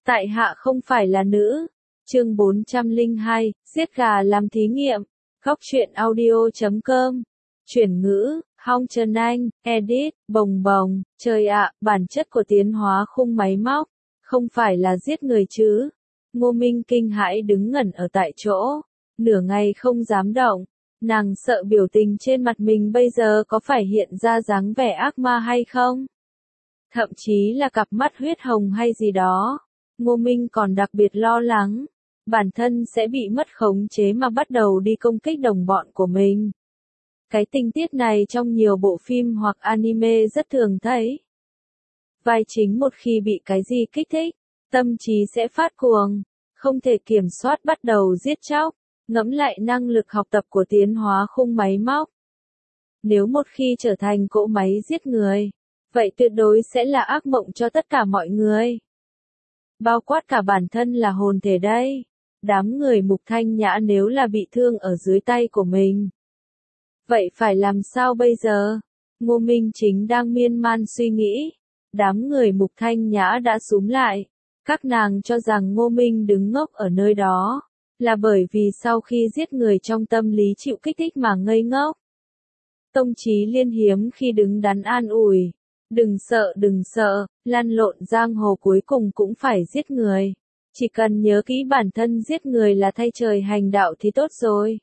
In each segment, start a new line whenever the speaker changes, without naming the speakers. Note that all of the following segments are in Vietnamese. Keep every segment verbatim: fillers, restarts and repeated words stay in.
Tại hạ không phải là nữ. Chương bốn trăm lẻ hai, giết gà làm thí nghiệm. Góc truyện audio chấm com. Chuyển ngữ, Hong Trần Anh, edit, bồng bồng, trời ạ, bản chất của tiến hóa khung máy móc, không phải là giết người chứ. Ngô Minh kinh hãi đứng ngẩn ở tại chỗ, nửa ngày không dám động, nàng sợ biểu tình trên mặt mình bây giờ có phải hiện ra dáng vẻ ác ma hay không? Thậm chí là cặp mắt huyết hồng hay gì đó. Ngô Minh còn đặc biệt lo lắng, bản thân sẽ bị mất khống chế mà bắt đầu đi công kích đồng bọn của mình. Cái tình tiết này trong nhiều bộ phim hoặc anime rất thường thấy. Vai chính một khi bị cái gì kích thích, tâm trí sẽ phát cuồng, không thể kiểm soát bắt đầu giết chóc. Ngẫm lại năng lực học tập của tiến hóa khung máy móc. Nếu một khi trở thành cỗ máy giết người, vậy tuyệt đối sẽ là ác mộng cho tất cả mọi người. Bao quát cả bản thân là hồn thể đây. Đám người Mục Thanh Nhã nếu là bị thương ở dưới tay của mình, vậy phải làm sao bây giờ? Ngô Minh chính đang miên man suy nghĩ. Đám người Mục Thanh Nhã đã xúm lại. Các nàng cho rằng Ngô Minh đứng ngốc ở nơi đó, là bởi vì sau khi giết người trong tâm lý chịu kích thích mà ngây ngốc. Tông Chí Liên hiếm khi đứng đắn an ủi. Đừng sợ đừng sợ, lăn lộn giang hồ cuối cùng cũng phải giết người. Chỉ cần nhớ kỹ bản thân giết người là thay trời hành đạo thì tốt rồi.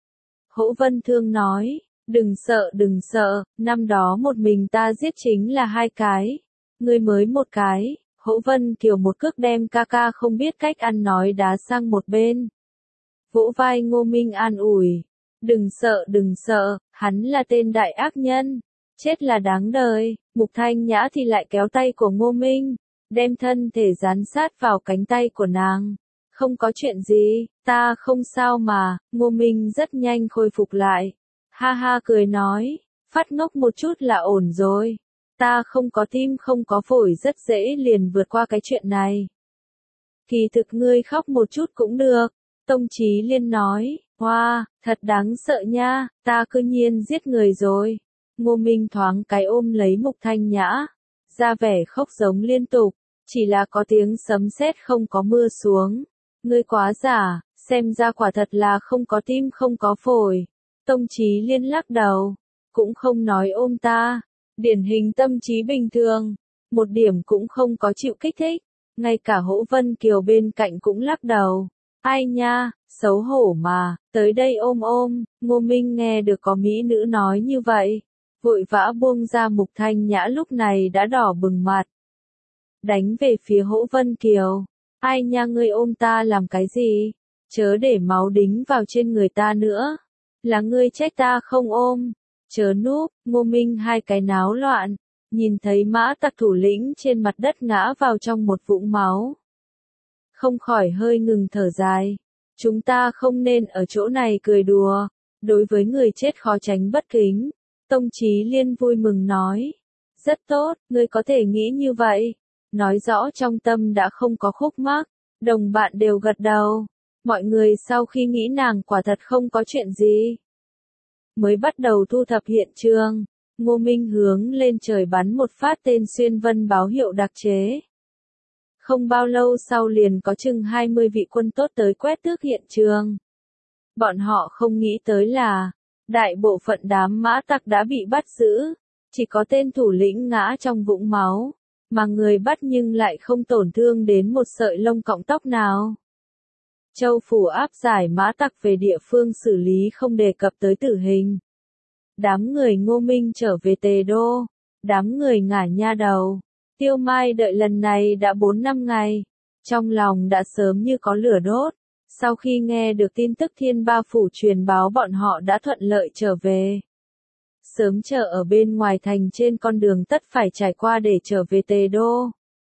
Hỗ Vân Thương nói, đừng sợ đừng sợ, năm đó một mình ta giết chính là hai cái. Ngươi mới một cái. Hỗ Vân Kiều một cước đem ca ca không biết cách ăn nói đá sang một bên. Vỗ vai Ngô Minh an ủi. Đừng sợ đừng sợ, hắn là tên đại ác nhân. Chết là đáng đời. Mục Thanh Nhã thì lại kéo tay của Ngô Minh, đem thân thể dán sát vào cánh tay của nàng. Không có chuyện gì, ta không sao mà. Ngô Minh rất nhanh khôi phục lại. Ha ha cười nói, phát ngốc một chút là ổn rồi. Ta không có tim không có phổi rất dễ liền vượt qua cái chuyện này. Kỳ thực ngươi khóc một chút cũng được. Tông Chí Liên nói, hoa, wow, thật đáng sợ nha, ta cư nhiên giết người rồi. Ngô Minh thoáng cái ôm lấy Mục Thanh Nhã, ra vẻ khóc giống liên tục, chỉ là có tiếng sấm sét không có mưa xuống. Ngươi quá giả, xem ra quả thật là không có tim không có phổi. Tông Chí Liên lắc đầu, cũng không nói ôm ta, điển hình tâm trí bình thường, một điểm cũng không có chịu kích thích, ngay cả Hỗ Vân Kiều bên cạnh cũng lắc đầu. Ai nha, xấu hổ mà, tới đây ôm ôm. Ngô Minh nghe được có mỹ nữ nói như vậy, vội vã buông ra. Mục Thanh Nhã lúc này đã đỏ bừng mặt, đánh về phía Hỗ Vân Kiều. Ai nha ngươi ôm ta làm cái gì? Chớ để máu đính vào trên người ta nữa. Là ngươi trách ta không ôm. Chớ núp. Ngô Minh hai cái náo loạn, nhìn thấy Mã Tặc thủ lĩnh trên mặt đất ngã vào trong một vũng máu, không khỏi hơi ngừng thở dài. Chúng ta không nên ở chỗ này cười đùa, đối với người chết khó tránh bất kính. Tông Chí Liên vui mừng nói, rất tốt, ngươi có thể nghĩ như vậy, nói rõ trong tâm đã không có khúc mắc. Đồng bạn đều gật đầu, mọi người sau khi nghĩ nàng quả thật không có chuyện gì, mới bắt đầu thu thập hiện trường. Ngô Minh hướng lên trời bắn một phát tên xuyên vân báo hiệu đặc chế. Không bao lâu sau liền có chừng hai mươi vị quân tốt tới quét tước hiện trường. Bọn họ không nghĩ tới là, đại bộ phận đám mã tặc đã bị bắt giữ, chỉ có tên thủ lĩnh ngã trong vũng máu, mà người bắt nhưng lại không tổn thương đến một sợi lông cọng tóc nào. Châu phủ áp giải mã tặc về địa phương xử lý không đề cập tới tử hình. Đám người Ngô Minh trở về Tề Đô, đám người ngả nha đầu. Tiêu Mai đợi lần này đã bốn năm ngày, trong lòng đã sớm như có lửa đốt. Sau khi nghe được tin tức Thiên Ba Phủ truyền báo bọn họ đã thuận lợi trở về, sớm chờ ở bên ngoài thành trên con đường tất phải trải qua để trở về Tề Đô.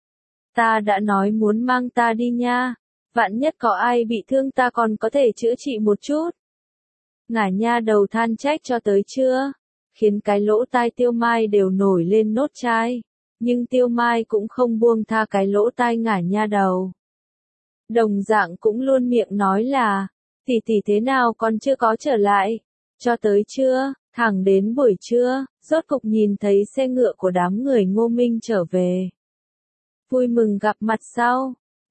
Ta đã nói muốn mang ta đi nha, vạn nhất có ai bị thương ta còn có thể chữa trị một chút. Ngả nha đầu than trách cho tới chưa, khiến cái lỗ tai Tiêu Mai đều nổi lên nốt chai. Nhưng Tiêu Mai cũng không buông tha cái lỗ tai ngả nha đầu. Đồng dạng cũng luôn miệng nói là, tỷ tỷ thế nào còn chưa có trở lại, cho tới trưa, thẳng đến buổi trưa, rốt cục nhìn thấy xe ngựa của đám người Ngô Minh trở về. Vui mừng gặp mặt sau,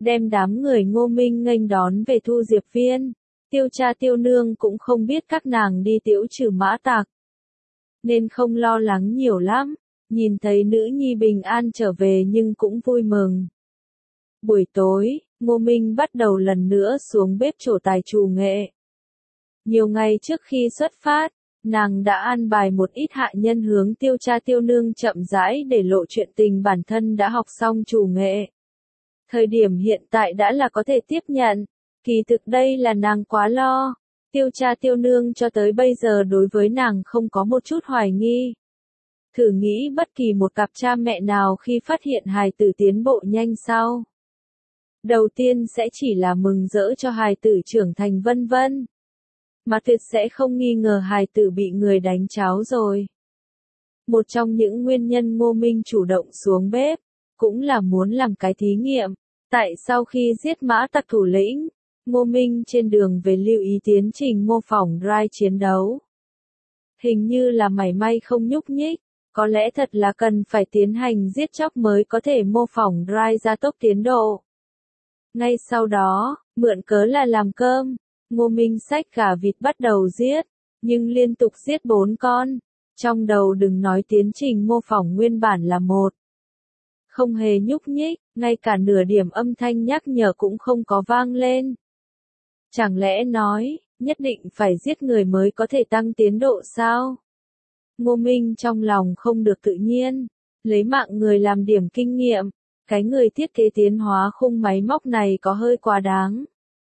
đem đám người Ngô Minh nghênh đón về Thu Diệp Viên. Tiêu cha tiêu nương cũng không biết các nàng đi tiễu trừ mã tặc, nên không lo lắng nhiều lắm, nhìn thấy nữ nhi bình an trở về nhưng cũng vui mừng. Buổi tối, Ngô Minh bắt đầu lần nữa xuống bếp trổ tài trù nghệ. Nhiều ngày trước khi xuất phát, nàng đã an bài một ít hạ nhân hướng tiêu cha tiêu nương chậm rãi để lộ chuyện tình bản thân đã học xong trù nghệ. Thời điểm hiện tại đã là có thể tiếp nhận, kỳ thực đây là nàng quá lo. Tiêu cha tiêu nương cho tới bây giờ đối với nàng không có một chút hoài nghi. Thử nghĩ bất kỳ một cặp cha mẹ nào khi phát hiện hài tử tiến bộ nhanh sau. Đầu tiên sẽ chỉ là mừng rỡ cho hài tử trưởng thành vân vân. Mà tuyệt sẽ không nghi ngờ hài tử bị người đánh cháo rồi. Một trong những nguyên nhân Ngô Minh chủ động xuống bếp, cũng là muốn làm cái thí nghiệm. Tại sau khi giết mã tặc thủ lĩnh, Ngô Minh trên đường về lưu ý tiến trình mô phỏng drive chiến đấu. Hình như là mảy may không nhúc nhích, có lẽ thật là cần phải tiến hành giết chóc mới có thể mô phỏng drive gia tốc tiến độ. Ngay sau đó, mượn cớ là làm cơm, Ngô Minh xách gà vịt bắt đầu giết, nhưng liên tục giết bốn con. Trong đầu đừng nói tiến trình mô phỏng nguyên bản là một. Không hề nhúc nhích, ngay cả nửa điểm âm thanh nhắc nhở cũng không có vang lên. Chẳng lẽ nói, nhất định phải giết người mới có thể tăng tiến độ sao? Ngô Minh trong lòng không được tự nhiên, lấy mạng người làm điểm kinh nghiệm, cái người thiết kế tiến hóa khung máy móc này có hơi quá đáng.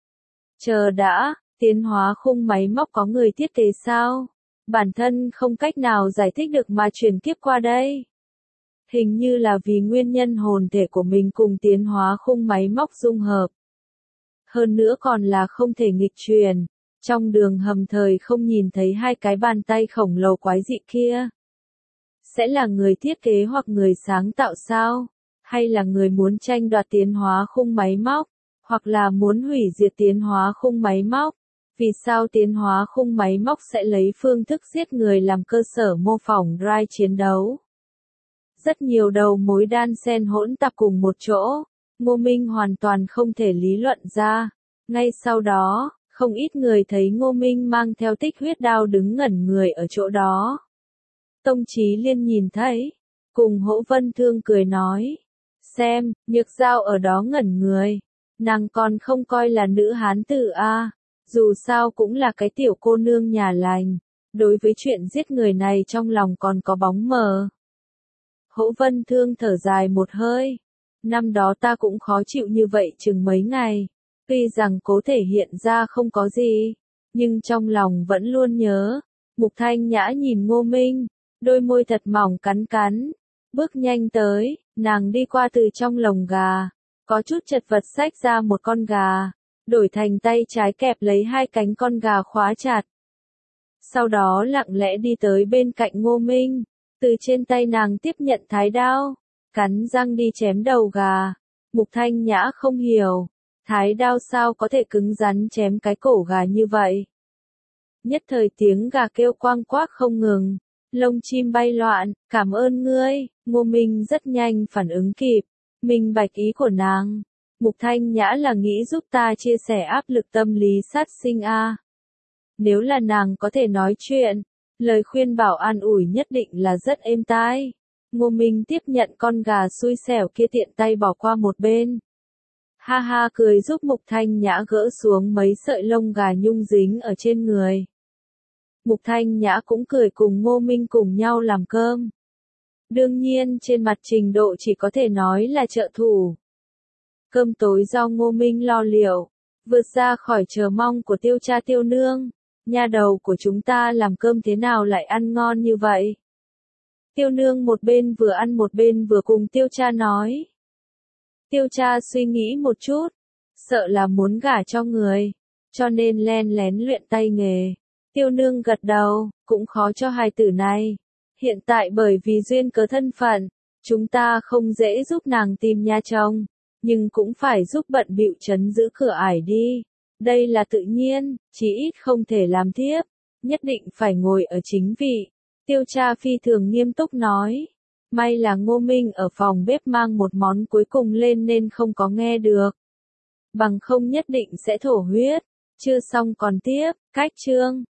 Chờ đã, tiến hóa khung máy móc có người thiết kế sao? Bản thân không cách nào giải thích được mà chuyển kiếp qua đây. Hình như là vì nguyên nhân hồn thể của mình cùng tiến hóa khung máy móc dung hợp. Hơn nữa còn là không thể nghịch truyền. Trong đường hầm thời không nhìn thấy hai cái bàn tay khổng lồ quái dị kia. Sẽ là người thiết kế hoặc người sáng tạo sao? Hay là người muốn tranh đoạt tiến hóa khung máy móc? Hoặc là muốn hủy diệt tiến hóa khung máy móc? Vì sao tiến hóa khung máy móc sẽ lấy phương thức giết người làm cơ sở mô phỏng drive chiến đấu? Rất nhiều đầu mối đan xen hỗn tạp cùng một chỗ, Ngô Minh hoàn toàn không thể lý luận ra. Ngay sau đó, không ít người thấy Ngô Minh mang theo tích huyết đao đứng ngẩn người ở chỗ đó. Tông Chí Liên nhìn thấy, cùng Hỗ Vân Thương cười nói, xem, Nhược Giao ở đó ngẩn người, nàng còn không coi là nữ hán tử a, dù sao cũng là cái tiểu cô nương nhà lành, đối với chuyện giết người này trong lòng còn có bóng mờ. Hỗ Vân Thương thở dài một hơi, năm đó ta cũng khó chịu như vậy chừng mấy ngày, tuy rằng cố thể hiện ra không có gì, nhưng trong lòng vẫn luôn nhớ. Mục Thanh Nhã nhìn Ngô Minh, đôi môi thật mỏng cắn cắn, bước nhanh tới, nàng đi qua từ trong lồng gà, có chút chật vật xách ra một con gà, đổi thành tay trái kẹp lấy hai cánh con gà khóa chặt. Sau đó lặng lẽ đi tới bên cạnh Ngô Minh, từ trên tay nàng tiếp nhận thái đao, cắn răng đi chém đầu gà. Mục Thanh Nhã không hiểu, thái đao sao có thể cứng rắn chém cái cổ gà như vậy. Nhất thời tiếng gà kêu quang quác không ngừng, lông chim bay loạn, cảm ơn ngươi. Ngô Minh rất nhanh phản ứng kịp, minh bạch ý của nàng. Mục Thanh Nhã là nghĩ giúp ta chia sẻ áp lực tâm lý sát sinh a. À. Nếu là nàng có thể nói chuyện, lời khuyên bảo an ủi nhất định là rất êm tai. Ngô Minh tiếp nhận con gà xui xẻo kia tiện tay bỏ qua một bên. Ha ha cười giúp Mục Thanh Nhã gỡ xuống mấy sợi lông gà nhung dính ở trên người. Mục Thanh Nhã cũng cười cùng Ngô Minh cùng nhau làm cơm. Đương nhiên trên mặt trình độ chỉ có thể nói là trợ thủ. Cơm tối do Ngô Minh lo liệu, vượt ra khỏi chờ mong của Tiêu cha Tiêu nương. Nha đầu của chúng ta làm cơm thế nào lại ăn ngon như vậy? Tiêu nương một bên vừa ăn một bên vừa cùng Tiêu cha nói. Tiêu cha suy nghĩ một chút, sợ là muốn gả cho người, cho nên len lén luyện tay nghề. Tiêu nương gật đầu, cũng khó cho hài tử này. Hiện tại bởi vì duyên cớ thân phận, chúng ta không dễ giúp nàng tìm nhà chồng, nhưng cũng phải giúp bận bịu trấn giữ cửa ải đi. Đây là tự nhiên, chí ít không thể làm thiếp, nhất định phải ngồi ở chính vị. Tiêu cha phi thường nghiêm túc nói. May là Ngô Minh ở phòng bếp mang một món cuối cùng lên nên không có nghe được. bằng không nhất định sẽ thổ huyết. Chưa xong còn tiếp, cách chương